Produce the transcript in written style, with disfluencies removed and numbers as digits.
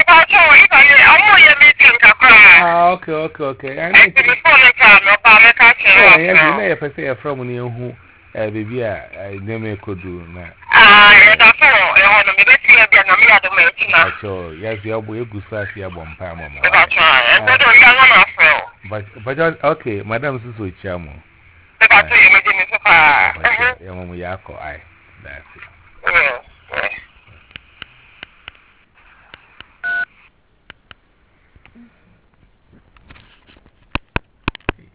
Ah, okay. I know. Yes, you know, if I say from near who, baby, I never could do that. Yes, you are a good slash, you are one palm. But okay, Madame Susu Chamo. Yako, I. That's it.